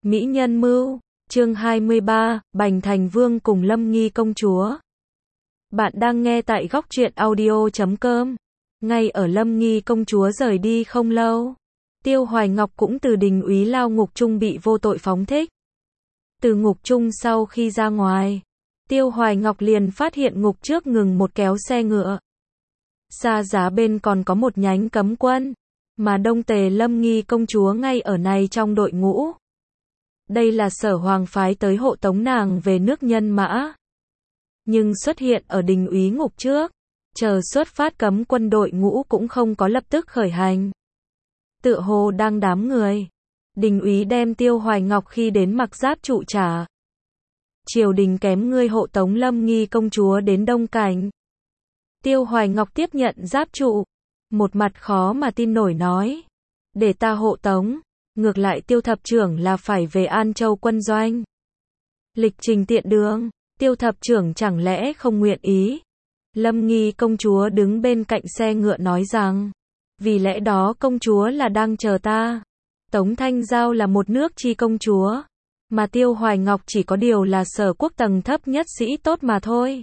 Mỹ nhân mưu, chương 23, Bành Thành Vương cùng Lâm Nghi công chúa. Bạn đang nghe tại góc truyện audio.com. Ngay ở Lâm Nghi công chúa rời đi không lâu, Tiêu Hoài Ngọc cũng từ đình úy lao ngục chung bị vô tội phóng thích. Từ ngục chung sau khi ra ngoài, Tiêu Hoài Ngọc liền phát hiện ngục trước ngừng một kéo xe ngựa. Xa giá bên còn có một nhánh cấm quân, mà Đông Tề Lâm Nghi công chúa ngay ở này trong đội ngũ. Đây là Sở Hoàng phái tới hộ tống nàng về nước Nhân Mã. Nhưng xuất hiện ở đình úy ngục trước, chờ xuất phát cấm quân đội ngũ cũng không có lập tức khởi hành. Tựa hồ đang đám người. Đình úy đem Tiêu Hoài Ngọc khi đến mặc giáp trụ trả. Triều đình kém ngươi hộ tống Lâm Nghi công chúa đến Đông Cảnh. Tiêu Hoài Ngọc tiếp nhận giáp trụ, một mặt khó mà tin nổi nói. Để ta hộ tống, ngược lại Tiêu thập trưởng là phải về An Châu quân doanh. Lịch trình tiện đường, Tiêu thập trưởng chẳng lẽ không nguyện ý. Lâm Nghi công chúa đứng bên cạnh xe ngựa nói rằng, vì lẽ đó công chúa là đang chờ ta. Tống Thanh Giao là một nước chi công chúa, mà Tiêu Hoài Ngọc chỉ có điều là sở quốc tầng thấp nhất sĩ tốt mà thôi.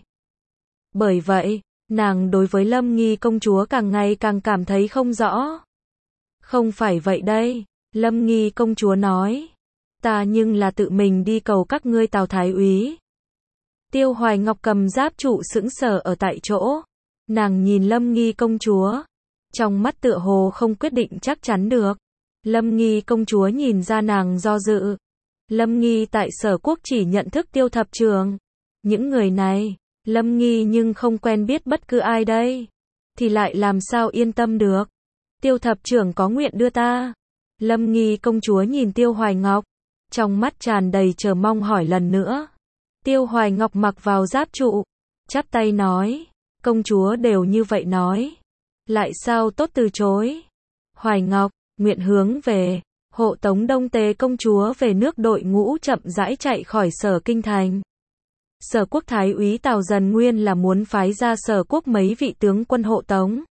Bởi vậy, nàng đối với Lâm Nghi công chúa càng ngày càng cảm thấy không rõ. Không phải vậy đây, Lâm Nghi công chúa nói. Ta nhưng là tự mình đi cầu các ngươi Tào Thái úy. Tiêu Hoài Ngọc cầm giáp trụ sững sờ ở tại chỗ. Nàng nhìn Lâm Nghi công chúa, trong mắt tựa hồ không quyết định chắc chắn được. Lâm Nghi công chúa nhìn ra nàng do dự. Lâm Nghi tại sở quốc chỉ nhận thức Tiêu thập trưởng. Những người này, Lâm Nghi nhưng không quen biết bất cứ ai đây. Thì lại làm sao yên tâm được. Tiêu thập trưởng có nguyện đưa ta. Lâm Nghi công chúa nhìn Tiêu Hoài Ngọc, trong mắt tràn đầy chờ mong hỏi lần nữa. Tiêu Hoài Ngọc mặc vào giáp trụ, chắp tay nói, công chúa đều như vậy nói. Lại sao tốt từ chối. Hoài Ngọc, nguyện hướng về, hộ tống Đông Tề công chúa về nước đội ngũ chậm rãi chạy khỏi sở kinh thành. Sở quốc thái úy Tào Dần nguyên là muốn phái ra sở quốc mấy vị tướng quân hộ tống.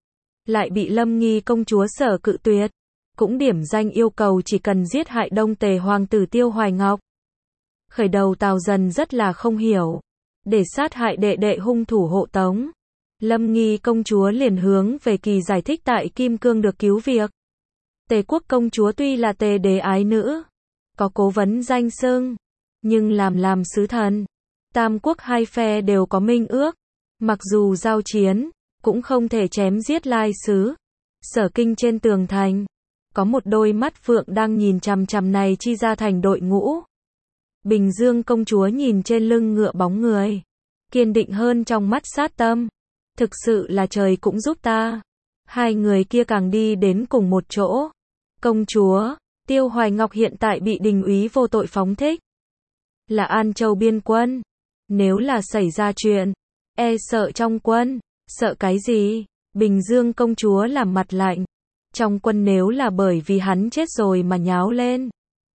Lại bị Lâm Nghi công chúa sở cự tuyệt. Cũng điểm danh yêu cầu chỉ cần giết hại Đông Tề hoàng tử Tiêu Hoài Ngọc. Khởi đầu Tào Dần rất là không hiểu. Để sát hại đệ đệ hung thủ hộ tống. Lâm Nghi công chúa liền hướng về Kỳ giải thích tại Kim Cương được cứu việc. Tề quốc công chúa tuy là Tề đế ái nữ, có cố vấn danh xưng, nhưng làm sứ thần. Tam quốc hai phe đều có minh ước. Mặc dù giao chiến, cũng không thể chém giết lai sứ. Sở kinh trên tường thành, có một đôi mắt phượng đang nhìn chằm chằm này chi ra thành đội ngũ. Bình Dương công chúa nhìn trên lưng ngựa bóng người, kiên định hơn trong mắt sát tâm. Thực sự là trời cũng giúp ta. Hai người kia càng đi đến cùng một chỗ. Công chúa, Tiêu Hoài Ngọc hiện tại bị đình úy vô tội phóng thích. Là An Châu biên quân. Nếu là xảy ra chuyện, e sợ trong quân. Sợ cái gì? Bình Dương công chúa làm mặt lạnh. Trong quân nếu là bởi vì hắn chết rồi mà nháo lên,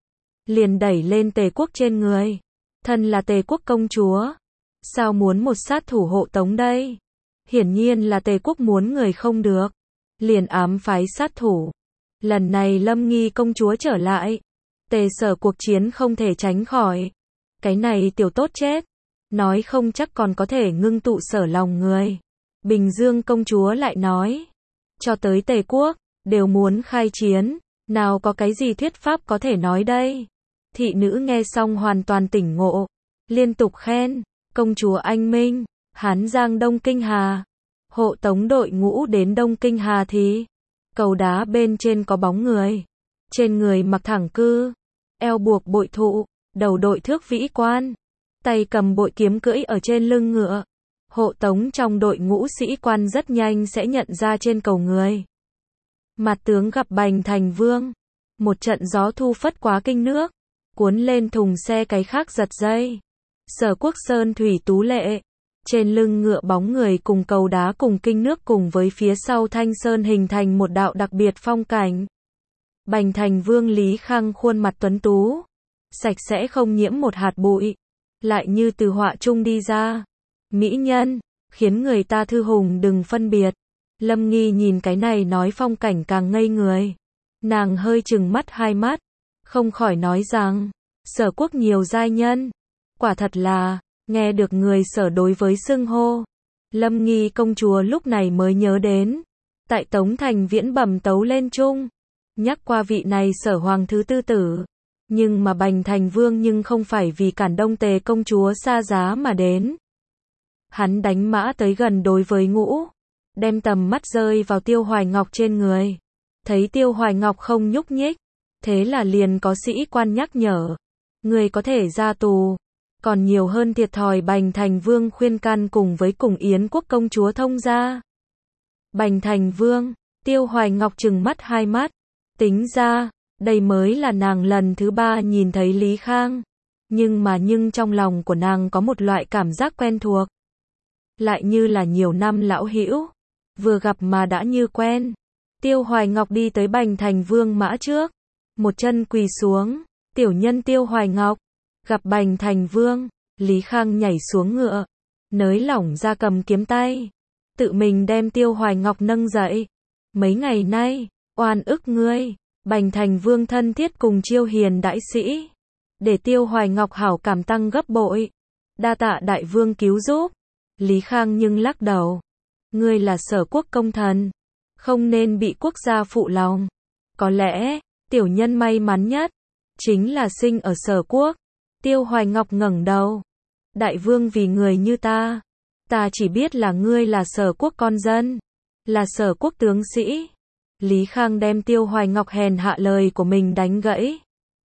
liền đẩy lên Tề quốc trên người. Thân là Tề quốc công chúa, sao muốn một sát thủ hộ tống đây? Hiển nhiên là Tề quốc muốn người không được, liền ám phái sát thủ. Lần này Lâm Nghi công chúa trở lại, Tề sở cuộc chiến không thể tránh khỏi. Cái này tiểu tốt chết, nói không chắc còn có thể ngưng tụ sở lòng người. Bình Dương công chúa lại nói, cho tới Tề quốc, đều muốn khai chiến, nào có cái gì thuyết pháp có thể nói đây. Thị nữ nghe xong hoàn toàn tỉnh ngộ, liên tục khen, công chúa anh minh, Hán Giang Đông Kinh Hà. Hộ tống đội ngũ đến Đông Kinh Hà thì, cầu đá bên trên có bóng người. Trên người mặc thẳng cư, eo buộc bội thụ, đầu đội thước vĩ quan, tay cầm bội kiếm cưỡi ở trên lưng ngựa. Hộ tống trong đội ngũ sĩ quan rất nhanh sẽ nhận ra trên cầu người. Mặt tướng gặp Bành Thành Vương. Một trận gió thu phất quá kinh nước, cuốn lên thùng xe cái khác giật dây. Sở quốc sơn thủy tú lệ. Trên lưng ngựa bóng người cùng cầu đá cùng kinh nước cùng với phía sau thanh sơn hình thành một đạo đặc biệt phong cảnh. Bành Thành Vương Lý Khang khuôn mặt tuấn tú, sạch sẽ không nhiễm một hạt bụi, lại như từ họa trung đi ra. Mỹ nhân, khiến người ta thư hùng đừng phân biệt. Lâm Nghi nhìn cái này nói phong cảnh càng ngây người. Nàng hơi chừng mắt hai mắt, không khỏi nói rằng, Sở Quốc nhiều giai nhân. Quả thật là, nghe được người Sở đối với xưng hô. Lâm Nghi công chúa lúc này mới nhớ đến. Tại Tống Thành Viễn bẩm tấu lên chung. Nhắc qua vị này Sở Hoàng thứ tư tử. Nhưng mà Bành Thành Vương nhưng không phải vì cản Đông Tề công chúa xa giá mà đến. Hắn đánh mã tới gần đối với Ngũ. Đem tầm mắt rơi vào Tiêu Hoài Ngọc trên người. Thấy Tiêu Hoài Ngọc không nhúc nhích. Thế là liền có sĩ quan nhắc nhở. Người có thể ra tù. Còn nhiều hơn thiệt thòi Bành Thành Vương khuyên can cùng với cùng Yến Quốc công chúa thông ra. Bành Thành Vương, Tiêu Hoài Ngọc trừng mắt hai mắt. Tính ra, đây mới là nàng lần thứ 3 nhìn thấy Lý Khang. Nhưng trong lòng của nàng có một loại cảm giác quen thuộc. Lại như là nhiều năm lão hữu. Vừa gặp mà đã như quen. Tiêu Hoài Ngọc đi tới Bành Thành Vương mã trước. Một chân quỳ xuống. Tiểu nhân Tiêu Hoài Ngọc. Gặp Bành Thành Vương. Lý Khang nhảy xuống ngựa. Nới lỏng ra cầm kiếm tay. Tự mình đem Tiêu Hoài Ngọc nâng dậy. Mấy ngày nay, oan ức ngươi. Bành Thành Vương thân thiết cùng chiêu hiền đại sĩ. Để Tiêu Hoài Ngọc hảo cảm tăng gấp bội. Đa tạ đại vương cứu giúp. Lý Khang nhưng lắc đầu. Ngươi là Sở Quốc công thần. Không nên bị quốc gia phụ lòng. Có lẽ, tiểu nhân may mắn nhất. Chính là sinh ở Sở Quốc. Tiêu Hoài Ngọc ngẩng đầu. Đại vương vì người như ta. Ta chỉ biết là ngươi là Sở Quốc con dân. Là Sở Quốc tướng sĩ. Lý Khang đem Tiêu Hoài Ngọc hèn hạ lời của mình đánh gãy.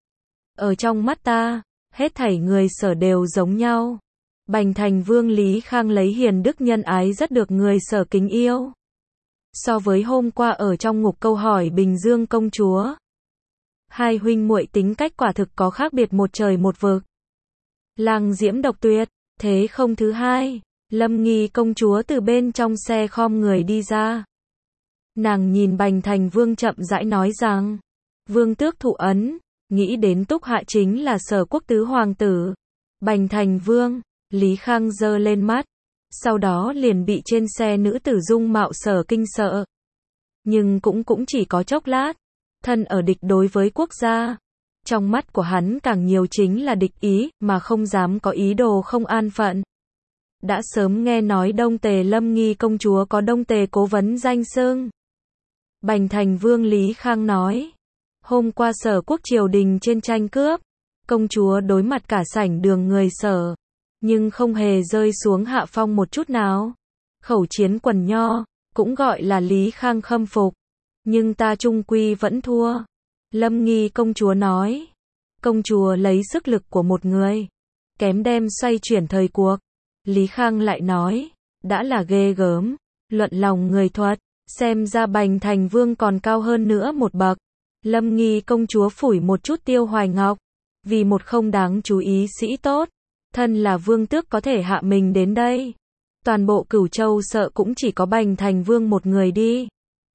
Ở trong mắt ta, hết thảy người Sở đều giống nhau. Bành Thành Vương Lý Khang lấy hiền đức nhân ái rất được người Sở kính yêu. So với hôm qua ở trong ngục câu hỏi Bình Dương công chúa. Hai huynh muội tính cách quả thực có khác biệt một trời một vực. Lang diễm độc tuyệt, thế không thứ hai. Lâm Nghi công chúa từ bên trong xe khom người đi ra. Nàng nhìn Bành Thành Vương chậm rãi nói rằng, vương tước thụ ấn, nghĩ đến Túc Hạ chính là Sở Quốc tứ hoàng tử. Bành Thành Vương, Lý Khang giơ lên mắt, sau đó liền bị trên xe nữ tử dung mạo Sở kinh sợ. Nhưng cũng chỉ có chốc lát, thân ở địch đối với quốc gia. Trong mắt của hắn càng nhiều chính là địch ý, mà không dám có ý đồ không an phận. Đã sớm nghe nói Đông Tề Lâm Nghi công chúa có Đông Tề cố vấn danh xưng. Bành Thành Vương Lý Khang nói, hôm qua Sở Quốc triều đình trên tranh cướp, công chúa đối mặt cả sảnh đường người Sở, nhưng không hề rơi xuống hạ phong một chút nào. Khẩu chiến quần nho, cũng gọi là Lý Khang khâm phục, nhưng ta chung quy vẫn thua. Lâm Nghi công chúa nói, công chúa lấy sức lực của một người, kém đem xoay chuyển thời cuộc. Lý Khang lại nói, đã là ghê gớm, luận lòng người thuật, xem ra Bành Thành Vương còn cao hơn nữa một bậc. Lâm Nghi công chúa phủi một chút Tiêu Hoài Ngọc, vì một không đáng chú ý sĩ tốt, thân là vương tước có thể hạ mình đến đây. Toàn bộ Cửu Châu sợ cũng chỉ có Bành Thành Vương một người đi.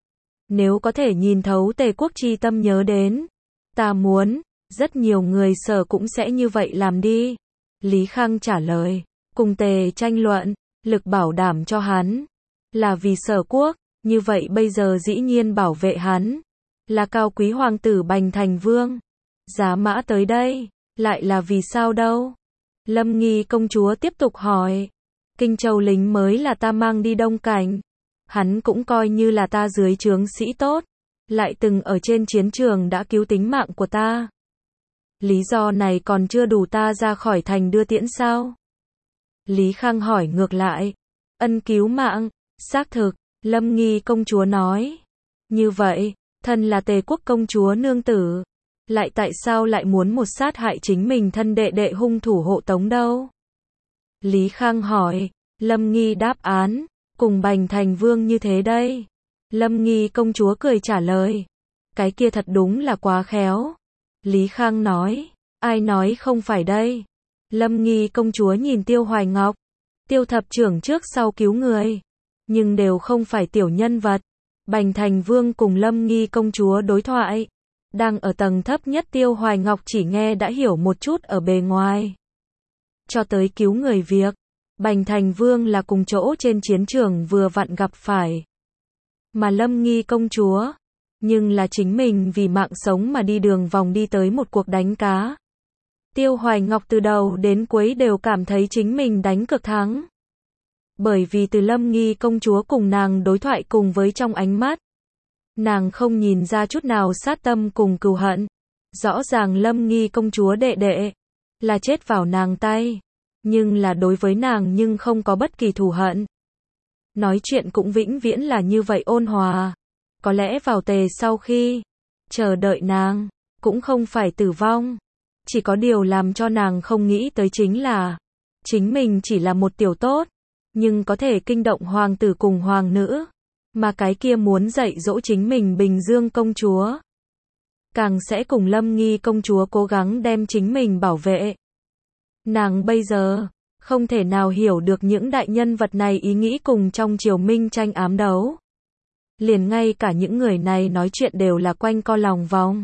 Nếu có thể nhìn thấu Tề quốc chi tâm nhớ đến, ta muốn, rất nhiều người Sở cũng sẽ như vậy làm đi. Lý Khang trả lời, cùng Tề tranh luận, lực bảo đảm cho hắn, là vì Sở Quốc, như vậy bây giờ dĩ nhiên bảo vệ hắn, là cao quý hoàng tử Bành Thành Vương. Giá mã tới đây, lại là vì sao đâu? Lâm Nghi công chúa tiếp tục hỏi, Kinh Châu lính mới là ta mang đi Đông Cảnh. Hắn cũng coi như là ta dưới trướng sĩ tốt, lại từng ở trên chiến trường đã cứu tính mạng của ta. Lý do này còn chưa đủ ta ra khỏi thành đưa tiễn sao? Lý Khang hỏi ngược lại, ân cứu mạng, xác thực, Lâm Nghi công chúa nói. Như vậy, thân là Tề quốc công chúa nương tử, lại tại sao lại muốn một sát hại chính mình thân đệ đệ hung thủ hộ tống đâu? Lý Khang hỏi, Lâm Nghi đáp án, cùng Bành Thành Vương như thế đây. Lâm Nghi công chúa cười trả lời, cái kia thật đúng là quá khéo. Lý Khang nói, ai nói không phải đây. Lâm Nghi công chúa nhìn Tiêu Hoài Ngọc, Tiêu thập trưởng trước sau cứu người, nhưng đều không phải tiểu nhân vật. Bành Thành Vương cùng Lâm Nghi công chúa đối thoại, đang ở tầng thấp nhất Tiêu Hoài Ngọc chỉ nghe đã hiểu một chút ở bề ngoài. Cho tới cứu người việc, Bành Thành Vương là cùng chỗ trên chiến trường vừa vặn gặp phải. Mà Lâm Nghi công chúa, Nhưng là chính mình vì mạng sống mà đi đường vòng đi tới một cuộc đánh cá. Tiêu Hoài Ngọc từ đầu đến cuối đều cảm thấy chính mình đánh cược thắng. Bởi vì từ Lâm Nghi công chúa cùng nàng đối thoại cùng với trong ánh mắt, nàng không nhìn ra chút nào sát tâm cùng cừu hận. Rõ ràng Lâm Nghi công chúa đệ đệ là chết vào nàng tay, nhưng là đối với nàng nhưng không có bất kỳ thù hận. Nói chuyện cũng vĩnh viễn là như vậy ôn hòa. Có lẽ vào Tề sau khi chờ đợi nàng cũng không phải tử vong. Chỉ có điều làm cho nàng không nghĩ tới chính là chính mình chỉ là một tiểu tốt, nhưng có thể kinh động hoàng tử cùng hoàng nữ, mà cái kia muốn dạy dỗ chính mình Bình Dương công chúa, càng sẽ cùng Lâm Nghi công chúa cố gắng đem chính mình bảo vệ. Nàng bây giờ không thể nào hiểu được những đại nhân vật này ý nghĩ cùng trong triều minh tranh ám đấu. Liền ngay cả những người này nói chuyện đều là quanh co lòng vòng.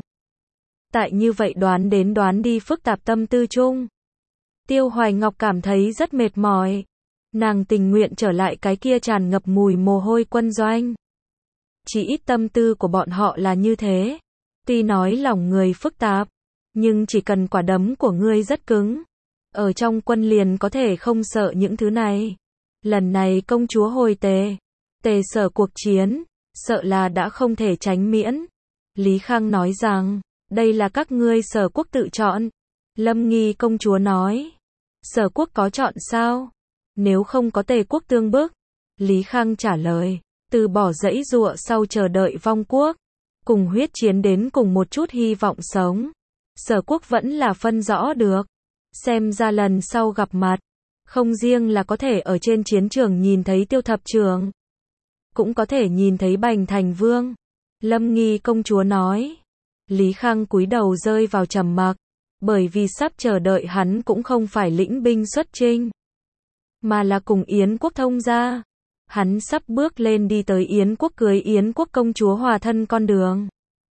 Tại như vậy đoán đến đoán đi phức tạp tâm tư chung, Tiêu Hoài Ngọc cảm thấy rất mệt mỏi. Nàng tình nguyện trở lại cái kia tràn ngập mùi mồ hôi quân doanh. Chỉ ít tâm tư của bọn họ là như thế. Tuy nói lòng người phức tạp, nhưng chỉ cần quả đấm của ngươi rất cứng, ở trong quân liền có thể không sợ những thứ này. Lần này công chúa hồi Tề, Tề Sở cuộc chiến, sợ là đã không thể tránh miễn. Lý Khang nói rằng, đây là các ngươi Sở quốc tự chọn. Lâm Nghi công chúa nói, Sở quốc có chọn sao? Nếu không có Tề quốc tương bức. Lý Khang trả lời, từ bỏ dãy dụa sau chờ đợi vong quốc, cùng huyết chiến đến cùng một chút hy vọng sống. Sở quốc vẫn là phân rõ được. Xem ra lần sau gặp mặt, không riêng là có thể ở trên chiến trường nhìn thấy Tiêu thập trưởng, cũng có thể nhìn thấy Bành Thành Vương. Lâm Nghi công chúa nói. Lý Khang cúi đầu rơi vào trầm mặc, bởi vì sắp chờ đợi hắn cũng không phải lĩnh binh xuất chinh, mà là cùng Yến quốc thông gia. Hắn sắp bước lên đi tới Yến quốc cưới Yến quốc công chúa hòa thân con đường.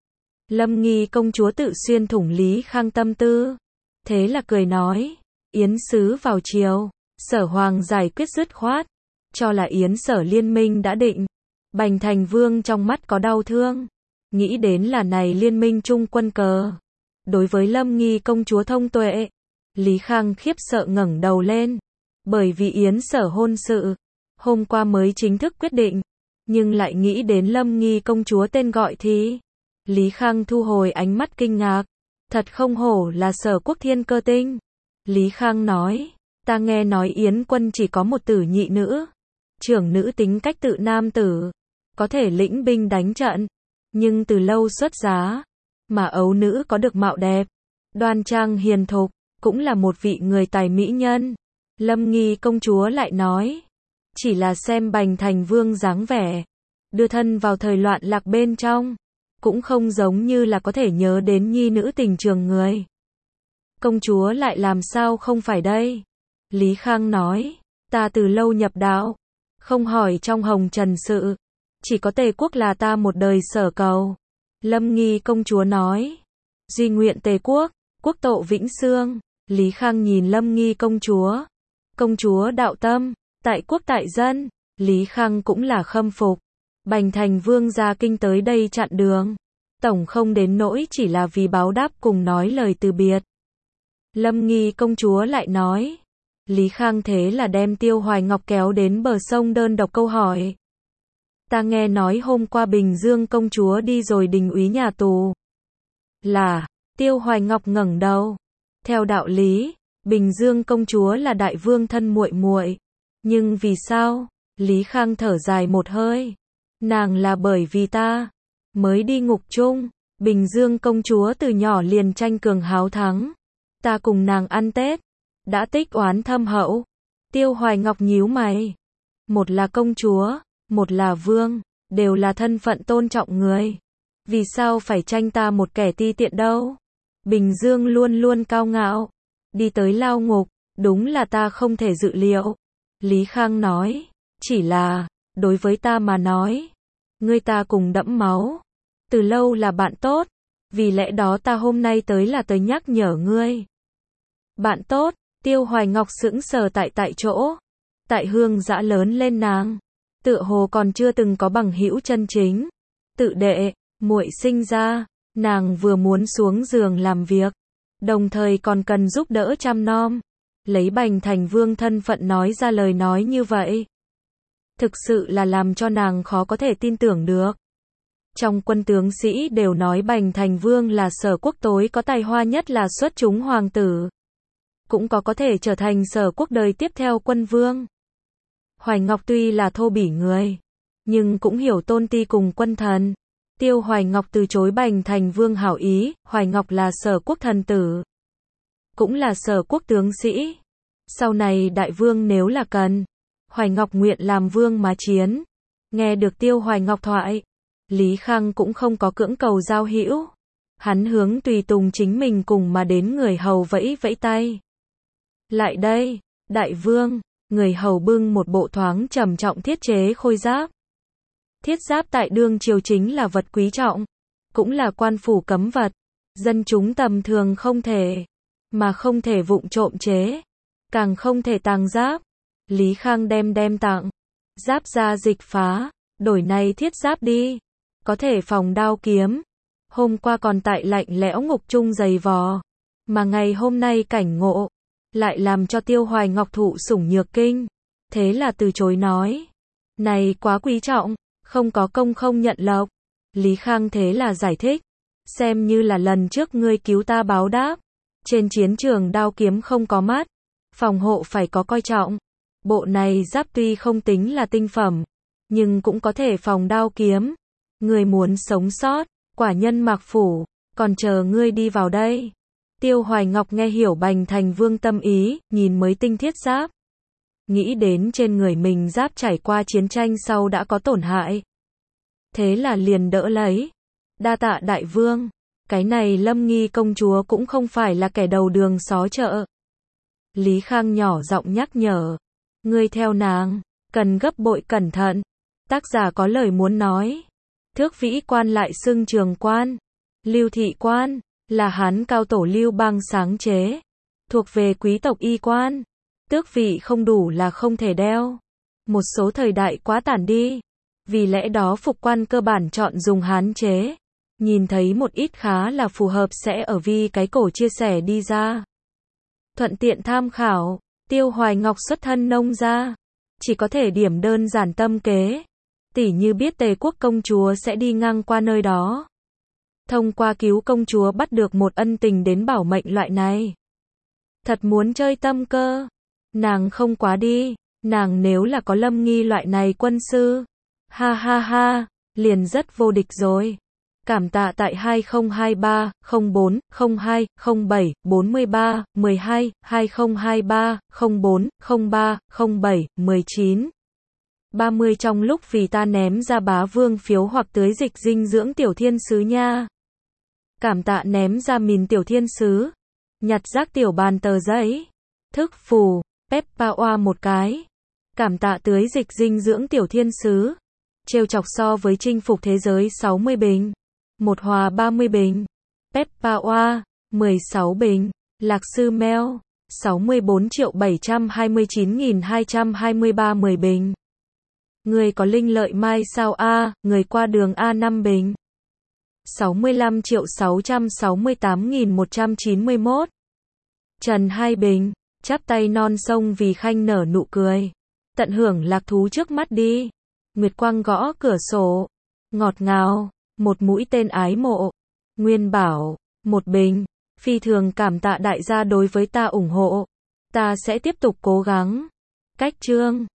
Lâm Nghi công chúa tự xuyên thủng Lý Khang tâm tư. Thế là cười nói, Yến sứ vào triều, Sở hoàng giải quyết dứt khoát, cho là Yến Sở liên minh đã định. Bành Thành Vương trong mắt có đau thương, nghĩ đến là này liên minh chung quân cờ. Đối với Lâm Nghi công chúa thông tuệ, Lý Khang khiếp sợ ngẩng đầu lên, bởi vì Yến Sở hôn sự hôm qua mới chính thức quyết định, nhưng lại nghĩ đến Lâm Nghi công chúa tên gọi thì Lý Khang thu hồi ánh mắt kinh ngạc. Thật không hổ là Sở quốc thiên cơ tinh. Lý Khang nói, ta nghe nói Yến quân chỉ có một tử nhị nữ. Trưởng nữ tính cách tự nam tử, có thể lĩnh binh đánh trận, nhưng từ lâu xuất giá. Mà ấu nữ có được mạo đẹp, đoan trang hiền thục, cũng là một vị người tài mỹ nhân. Lâm Nghi công chúa lại nói, chỉ là xem Bành Thành Vương dáng vẻ, đưa thân vào thời loạn lạc bên trong, cũng không giống như là có thể nhớ đến nhi nữ tình trường người. Công chúa lại làm sao không phải đây? Lý Khang nói, ta từ lâu nhập đạo, không hỏi trong hồng trần sự, chỉ có Tề quốc là ta một đời sở cầu. Lâm Nghi công chúa nói, duy nguyện Tề quốc, quốc tộ vĩnh xương. Lý Khang nhìn Lâm Nghi công chúa đạo tâm, tại quốc tại dân. Lý Khang cũng là khâm phục. Bành Thành Vương ra kinh tới đây chặn đường, tổng không đến nỗi chỉ là vì báo đáp cùng nói lời từ biệt. Lâm Nghi công chúa lại nói, Lý Khang thế là đem Tiêu Hoài Ngọc kéo đến bờ sông đơn độc câu hỏi. Ta nghe nói hôm qua Bình Dương công chúa đi rồi đình úy nhà tù. Là, Tiêu Hoài Ngọc ngẩng đầu. Theo đạo lý, Bình Dương công chúa là đại vương thân muội muội, nhưng vì sao? Lý Khang thở dài một hơi. Nàng là bởi vì ta mới đi ngục chung. Bình Dương công chúa từ nhỏ liền tranh cường háo thắng, ta cùng nàng ăn Tết, đã tích oán thâm hậu. Tiêu Hoài Ngọc nhíu mày. Một là công chúa, một là vương, đều là thân phận tôn trọng người. Vì sao phải tranh ta một kẻ ti tiện đâu? Bình Dương luôn luôn cao ngạo, đi tới lao ngục, đúng là ta không thể dự liệu. Lý Khang nói, chỉ là, đối với ta mà nói, ngươi ta cùng đẫm máu, từ lâu là bạn tốt, vì lẽ đó ta hôm nay tới là tới nhắc nhở ngươi. Bạn tốt? Tiêu Hoài Ngọc sững sờ tại chỗ. Tại Hương Dã lớn lên nàng, tựa hồ còn chưa từng có bằng hữu chân chính. Tự đệ, Muội sinh ra, nàng vừa muốn xuống giường làm việc, đồng thời còn cần giúp đỡ chăm nom. Lấy Bành Thành Vương thân phận nói ra lời nói như vậy, thực sự là làm cho nàng khó có thể tin tưởng được. Trong quân tướng sĩ đều nói Bành Thành Vương là Sở Quốc tối có tài hoa nhất là xuất chúng hoàng tử. Cũng có thể trở thành Sở Quốc đời tiếp theo quân vương. Hoài Ngọc tuy là thô bỉ người, nhưng cũng hiểu tôn ti cùng quân thần. Tiêu Hoài Ngọc từ chối Bành Thành Vương hảo ý, Hoài Ngọc là Sở Quốc thần tử, cũng là Sở Quốc tướng sĩ. Sau này đại vương nếu là cần, Hoài Ngọc nguyện làm vương mà chiến. Nghe được Tiêu Hoài Ngọc thoại, Lý Khang cũng không có cưỡng cầu giao hữu. Hắn hướng tùy tùng chính mình cùng mà đến người hầu vẫy vẫy tay. Lại đây, đại vương. Người hầu bưng một bộ thoáng trầm trọng thiết chế khôi giáp. Thiết giáp tại đương triều chính là vật quý trọng, cũng là quan phủ cấm vật. Dân chúng tầm thường không thể, mà không thể vụng trộm chế, càng không thể tàng giáp. Lý Khang đem tặng giáp ra dịch phá, đổi này thiết giáp đi, có thể phòng đao kiếm. Hôm qua còn tại lạnh lẽo ngục chung giày vò, mà ngày hôm nay cảnh ngộ, lại làm cho Tiêu Hoài Ngọc thụ sủng nhược kinh. Thế là từ chối nói, này quá quý trọng, không có công không nhận lộc. Lý Khang thế là giải thích, xem như là lần trước ngươi cứu ta báo đáp. Trên chiến trường đao kiếm không có mắt, phòng hộ phải có coi trọng. Bộ này giáp tuy không tính là tinh phẩm, nhưng cũng có thể phòng đao kiếm. Ngươi muốn sống sót, quả nhân Mạc Phủ, còn chờ ngươi đi vào đây. Tiêu Hoài Ngọc nghe hiểu Bành Thành Vương tâm ý, nhìn mới tinh thiết giáp. Nghĩ đến trên người mình giáp trải qua chiến tranh sau đã có tổn hại. Thế là liền đỡ lấy. Đa tạ đại vương. Cái này Lâm Nghi công chúa cũng không phải là kẻ đầu đường xó chợ. Lý Khang nhỏ giọng nhắc nhở. Ngươi theo nàng, cần gấp bội cẩn thận. Tác giả có lời muốn nói. Thước Vĩ Quan lại xưng Trường Quan, Lưu Thị Quan, là Hán cao tổ Lưu Bang sáng chế, thuộc về quý tộc y quan. Tước vị không đủ là không thể đeo. Một số thời đại quá tản đi, vì lẽ đó phục quan cơ bản chọn dùng Hán chế. Nhìn thấy một ít khá là phù hợp sẽ ở vi cái cổ chia sẻ đi ra. Thuận tiện tham khảo. Tiêu Hoài Ngọc xuất thân nông gia, chỉ có thể điểm đơn giản tâm kế. Tỉ như biết Tề quốc công chúa sẽ đi ngang qua nơi đó, thông qua cứu công chúa bắt được một ân tình đến bảo mệnh loại này. Thật muốn chơi tâm cơ, nàng không quá đi. Nàng nếu là có Lâm Nghi loại này quân sư, ha ha ha, liền rất vô địch rồi. Cảm tạ tại 2023 04 02 07 43 12 2023 04 03 07 19 30 trong lúc vì ta ném ra bá vương phiếu hoặc tưới dịch dinh dưỡng tiểu thiên sứ nha. Cảm tạ ném ra mìn tiểu thiên sứ. Nhặt rác tiểu bàn tờ giấy. Thức phù, Peppa Oa một cái. Cảm tạ tưới dịch dinh dưỡng tiểu thiên sứ. Trêu chọc so với chinh phục thế giới 60 bình. Một hòa 30 bình. Peppa Oa, 16 bình. Lạc sư Mèo, 64.729.223 10 bình. Người có linh lợi mai sao a, người qua đường A 5 bình. 65.668.191. Trần 2 bình. Chắp tay non sông vì khanh nở nụ cười. Tận hưởng lạc thú trước mắt đi. Nguyệt quang gõ cửa sổ. Ngọt ngào. Một mũi tên ái mộ. Nguyên bảo. Một bình. Phi thường cảm tạ đại gia đối với ta ủng hộ. Ta sẽ tiếp tục cố gắng. Cách chương.